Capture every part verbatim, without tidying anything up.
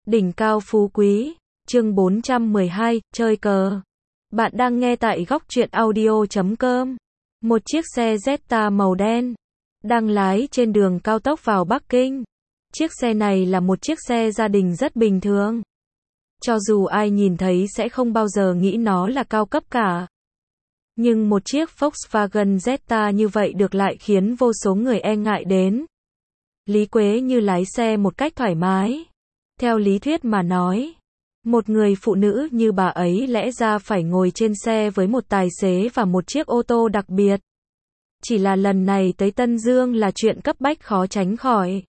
Đỉnh cao phú quý, chương bốn trăm mười hai, chơi cờ. Bạn đang nghe tại góc truyện audio chấm com. Một chiếc xe Jetta màu đen đang lái trên đường cao tốc vào Bắc Kinh. Chiếc xe này là một chiếc xe gia đình rất bình thường. Cho dù ai nhìn thấy sẽ không bao giờ nghĩ nó là cao cấp cả. Nhưng một chiếc Volkswagen Jetta như vậy được lại khiến vô số người e ngại đến. Lý Quế Như lái xe một cách thoải mái. Theo lý thuyết mà nói, một người phụ nữ như bà ấy lẽ ra phải ngồi trên xe với một tài xế và một chiếc ô tô đặc biệt. Chỉ là lần này tới Tân Dương là chuyện cấp bách khó tránh khỏi.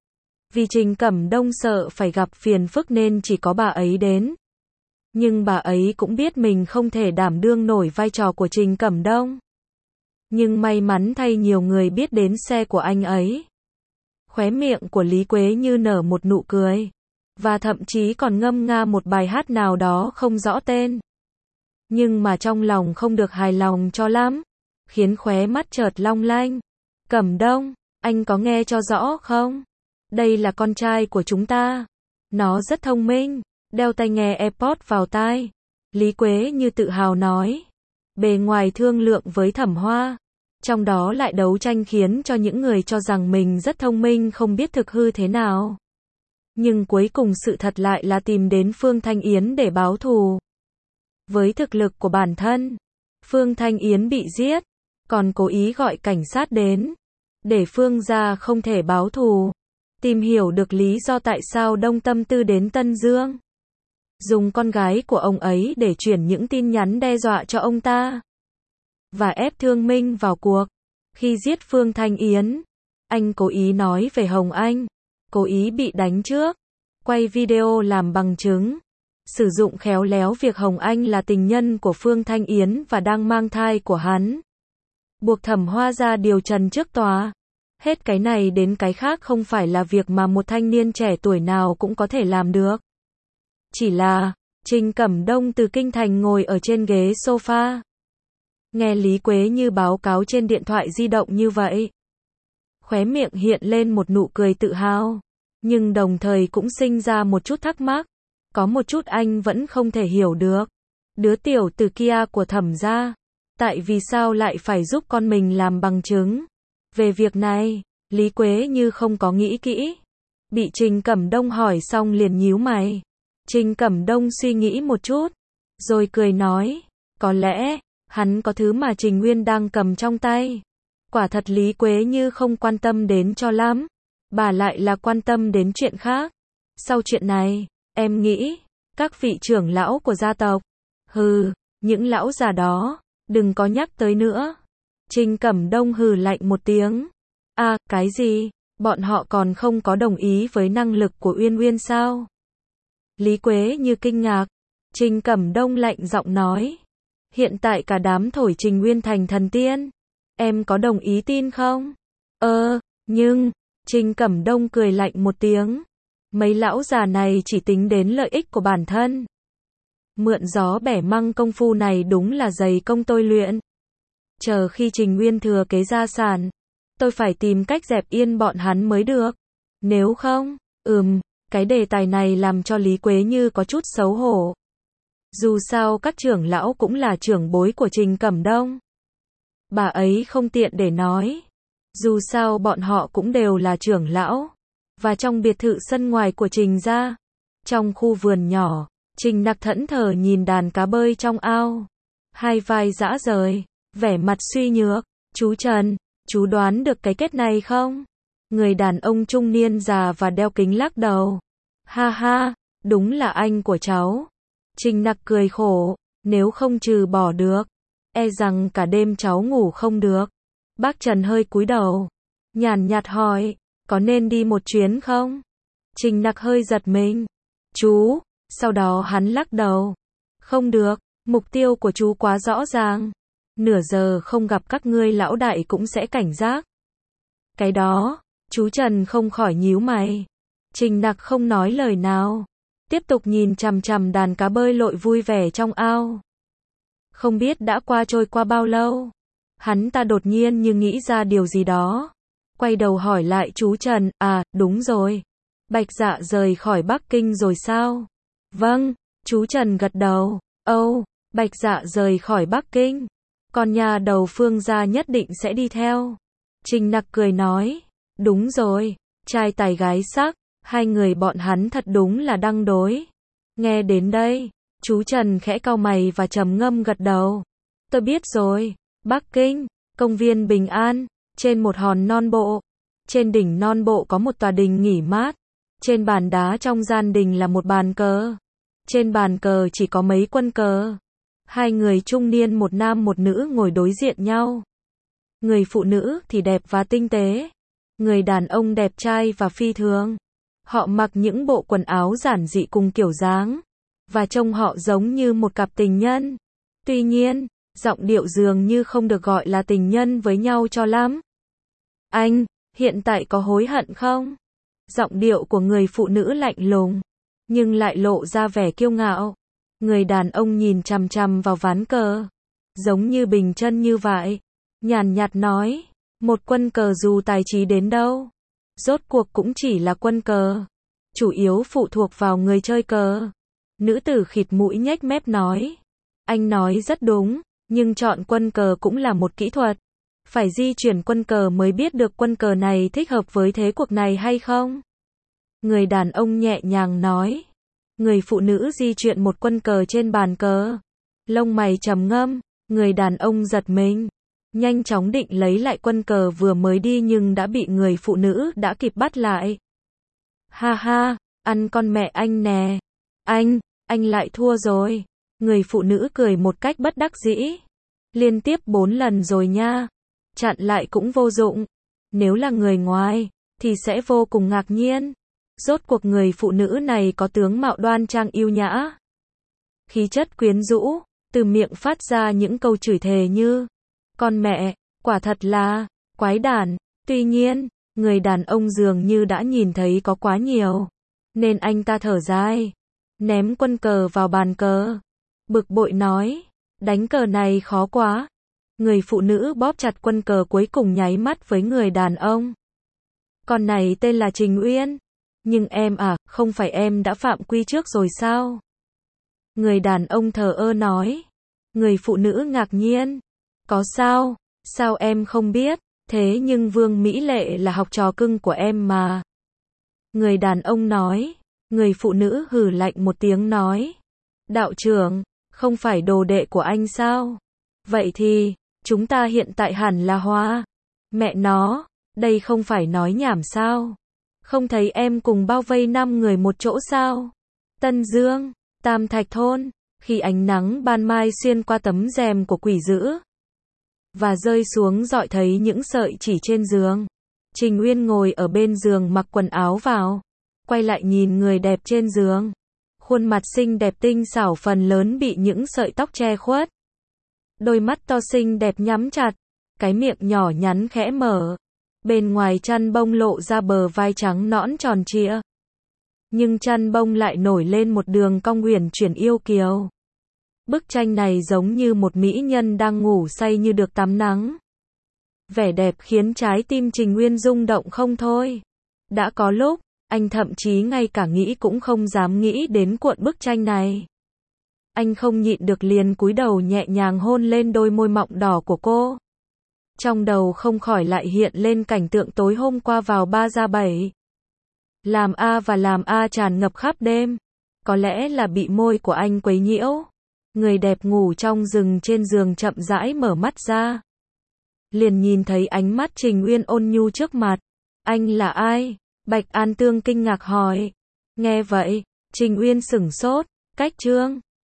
Vì Trình Cẩm Đông sợ phải gặp phiền phức nên chỉ có bà ấy đến. Nhưng bà ấy cũng biết mình không thể đảm đương nổi vai trò của Trình Cẩm Đông. Nhưng may mắn thay nhiều người biết đến xe của anh ấy. Khóe miệng của Lý Quế Như nở một nụ cười. Và thậm chí còn ngâm nga một bài hát nào đó không rõ tên. Nhưng mà trong lòng không được hài lòng cho lắm. Khiến khóe mắt chợt long lanh. Cẩm Đông, anh có nghe cho rõ không? Đây là con trai của chúng ta. Nó rất thông minh. Đeo tai nghe AirPods vào tai. Lý Quế Như tự hào nói. Bề ngoài thương lượng với Thẩm Hoa. Trong đó lại đấu tranh khiến cho những người cho rằng mình rất thông minh không biết thực hư thế nào. Nhưng cuối cùng sự thật lại là tìm đến Phương Thanh Yến để báo thù. Với thực lực của bản thân, Phương Thanh Yến bị giết, còn cố ý gọi cảnh sát đến, để Phương gia không thể báo thù. Tìm hiểu được lý do tại sao Đông Tâm Tư đến Tân Dương. Dùng con gái của ông ấy để chuyển những tin nhắn đe dọa cho ông ta. Và ép Thương Minh vào cuộc. Khi giết Phương Thanh Yến, anh cố ý nói về Hồng Anh. Cố ý bị đánh trước. Quay video làm bằng chứng. Sử dụng khéo léo việc Hồng Anh là tình nhân của Phương Thanh Yến và đang mang thai của hắn. Buộc Thẩm Hoa ra điều trần trước tòa. Hết cái này đến cái khác không phải là việc mà một thanh niên trẻ tuổi nào cũng có thể làm được. Chỉ là, Trình Cẩm Đông từ Kinh Thành ngồi ở trên ghế sofa. Nghe Lý Quế Như báo cáo trên điện thoại di động như vậy. Khóe miệng hiện lên một nụ cười tự hào. Nhưng đồng thời cũng sinh ra một chút thắc mắc. Có một chút anh vẫn không thể hiểu được. Đứa tiểu tử kia của Thẩm gia. Tại vì sao lại phải giúp con mình làm bằng chứng? Về việc này, Lý Quế Như không có nghĩ kỹ. Bị Trình Cẩm Đông hỏi xong liền nhíu mày. Trình Cẩm Đông suy nghĩ một chút. Rồi cười nói. Có lẽ, hắn có thứ mà Trình Nguyên đang cầm trong tay. Quả thật Lý Quế Như không quan tâm đến cho lắm. Bà lại là quan tâm đến chuyện khác. Sau chuyện này, em nghĩ, các vị trưởng lão của gia tộc. Hừ, những lão già đó, đừng có nhắc tới nữa. Trình Cẩm Đông hừ lạnh một tiếng. À, cái gì? Bọn họ còn không có đồng ý với năng lực của Uyên Uyên sao? Lý Quế Như kinh ngạc. Trình Cẩm Đông lạnh giọng nói. Hiện tại cả đám thổi Trình Uyên thành thần tiên. Em có đồng ý tin không? Ờ, nhưng, Trình Cẩm Đông cười lạnh một tiếng. Mấy lão già này chỉ tính đến lợi ích của bản thân. Mượn gió bẻ măng công phu này đúng là dày công tôi luyện. Chờ khi Trình Uyên thừa kế gia sản, tôi phải tìm cách dẹp yên bọn hắn mới được. Nếu không, ừm, cái đề tài này làm cho Lý Quế Như có chút xấu hổ. Dù sao các trưởng lão cũng là trưởng bối của Trình Cẩm Đông. Bà ấy không tiện để nói. Dù sao bọn họ cũng đều là trưởng lão. Và trong biệt thự sân ngoài của Trình gia, trong khu vườn nhỏ, Trình Nặc thẫn thờ nhìn đàn cá bơi trong ao. Hai vai rã rời, vẻ mặt suy nhược. Chú Trần, chú đoán được cái kết này không? Người đàn ông trung niên già và đeo kính lắc đầu. Ha ha, đúng là anh của cháu. Trình Nặc cười khổ, nếu không trừ bỏ được, e rằng cả đêm cháu ngủ không được. Bác Trần hơi cúi đầu, nhàn nhạt hỏi, có nên đi một chuyến không? Trình Nặc hơi giật mình. Chú, sau đó hắn lắc đầu. Không được, mục tiêu của chú quá rõ ràng. Nửa giờ không gặp các ngươi lão đại cũng sẽ cảnh giác. Cái đó, chú Trần không khỏi nhíu mày. Trình Nặc không nói lời nào. Tiếp tục nhìn chằm chằm đàn cá bơi lội vui vẻ trong ao. Không biết đã qua trôi qua bao lâu. Hắn ta đột nhiên như nghĩ ra điều gì đó. Quay đầu hỏi lại chú Trần, à, đúng rồi. Bạch Dạ rời khỏi Bắc Kinh rồi sao? Vâng, chú Trần gật đầu. Âu, Bạch Dạ rời khỏi Bắc Kinh. Con nhà đầu Phương gia nhất định sẽ đi theo. Trình Nặc cười nói. Đúng rồi, trai tài gái sắc, hai người bọn hắn thật đúng là đăng đối. Nghe đến đây, chú Trần khẽ cau mày và trầm ngâm gật đầu. Tôi biết rồi, Bắc Kinh, công viên Bình An, trên một hòn non bộ. Trên đỉnh non bộ có một tòa đình nghỉ mát. Trên bàn đá trong gian đình là một bàn cờ. Trên bàn cờ chỉ có mấy quân cờ. Hai người trung niên một nam một nữ ngồi đối diện nhau. Người phụ nữ thì đẹp và tinh tế. Người đàn ông đẹp trai và phi thường. Họ mặc những bộ quần áo giản dị cùng kiểu dáng. Và trông họ giống như một cặp tình nhân. Tuy nhiên, giọng điệu dường như không được gọi là tình nhân với nhau cho lắm. Anh, hiện tại có hối hận không? Giọng điệu của người phụ nữ lạnh lùng, nhưng lại lộ ra vẻ kiêu ngạo. Người đàn ông nhìn chằm chằm vào ván cờ, giống như bình chân như vậy. Nhàn nhạt nói, một quân cờ dù tài trí đến đâu, rốt cuộc cũng chỉ là quân cờ. Chủ yếu phụ thuộc vào người chơi cờ. Nữ tử khịt mũi nhếch mép nói. Anh nói rất đúng, nhưng chọn quân cờ cũng là một kỹ thuật. Phải di chuyển quân cờ mới biết được quân cờ này thích hợp với thế cuộc này hay không. Người đàn ông nhẹ nhàng nói. Người phụ nữ di chuyển một quân cờ trên bàn cờ. Lông mày trầm ngâm, người đàn ông giật mình. Nhanh chóng định lấy lại quân cờ vừa mới đi nhưng đã bị người phụ nữ đã kịp bắt lại. Ha ha, ăn con mẹ anh nè. Anh, anh lại thua rồi. Người phụ nữ cười một cách bất đắc dĩ. Liên tiếp bốn lần rồi nha. Chặn lại cũng vô dụng. Nếu là người ngoài, thì sẽ vô cùng ngạc nhiên. Rốt cuộc người phụ nữ này có tướng mạo đoan trang yêu nhã. Khí chất quyến rũ, từ miệng phát ra những câu chửi thề như con mẹ, quả thật là quái đản. Tuy nhiên, người đàn ông dường như đã nhìn thấy có quá nhiều, nên anh ta thở dài, ném quân cờ vào bàn cờ. Bực bội nói, đánh cờ này khó quá. Người phụ nữ bóp chặt quân cờ cuối cùng nháy mắt với người đàn ông. Con này tên là Trình Uyên. Nhưng em à, không phải em đã phạm quy trước rồi sao? Người đàn ông thờ ơ nói. Người phụ nữ ngạc nhiên. Có sao? Sao em không biết? Thế nhưng Vương Mỹ Lệ là học trò cưng của em mà. Người đàn ông nói. Người phụ nữ hừ lạnh một tiếng nói. Đạo trưởng, không phải đồ đệ của anh sao? Vậy thì, chúng ta hiện tại hẳn là hoa. Mẹ nó, đây không phải nói nhảm sao? Không thấy em cùng bao vây năm người một chỗ sao? Tân Dương, Tam Thạch Thôn, khi ánh nắng ban mai xuyên qua tấm rèm của quỷ dữ và rơi xuống dọi thấy những sợi chỉ trên giường. Trình Uyên ngồi ở bên giường mặc quần áo vào, quay lại nhìn người đẹp trên giường. Khuôn mặt xinh đẹp tinh xảo phần lớn bị những sợi tóc che khuất. Đôi mắt to xinh đẹp nhắm chặt, cái miệng nhỏ nhắn khẽ mở. Bên ngoài chăn bông lộ ra bờ vai trắng nõn tròn trịa. Nhưng chăn bông lại nổi lên một đường cong uyển chuyển yêu kiều. Bức tranh này giống như một mỹ nhân đang ngủ say như được tắm nắng. Vẻ đẹp khiến trái tim Trình Uyên rung động không thôi. Đã có lúc, anh thậm chí ngay cả nghĩ cũng không dám nghĩ đến cuộn bức tranh này. Anh không nhịn được liền cúi đầu nhẹ nhàng hôn lên đôi môi mọng đỏ của cô. Trong đầu không khỏi lại hiện lên cảnh tượng tối hôm qua vào ba ra bảy. Làm A và làm A tràn ngập khắp đêm. Có lẽ là bị môi của anh quấy nhiễu. Người đẹp ngủ trong rừng trên giường chậm rãi mở mắt ra. Liền nhìn thấy ánh mắt Trình Uyên ôn nhu trước mặt. Anh là ai? Bạch An Tương kinh ngạc hỏi. Nghe vậy, Trình Uyên sửng sốt. Cách Trương,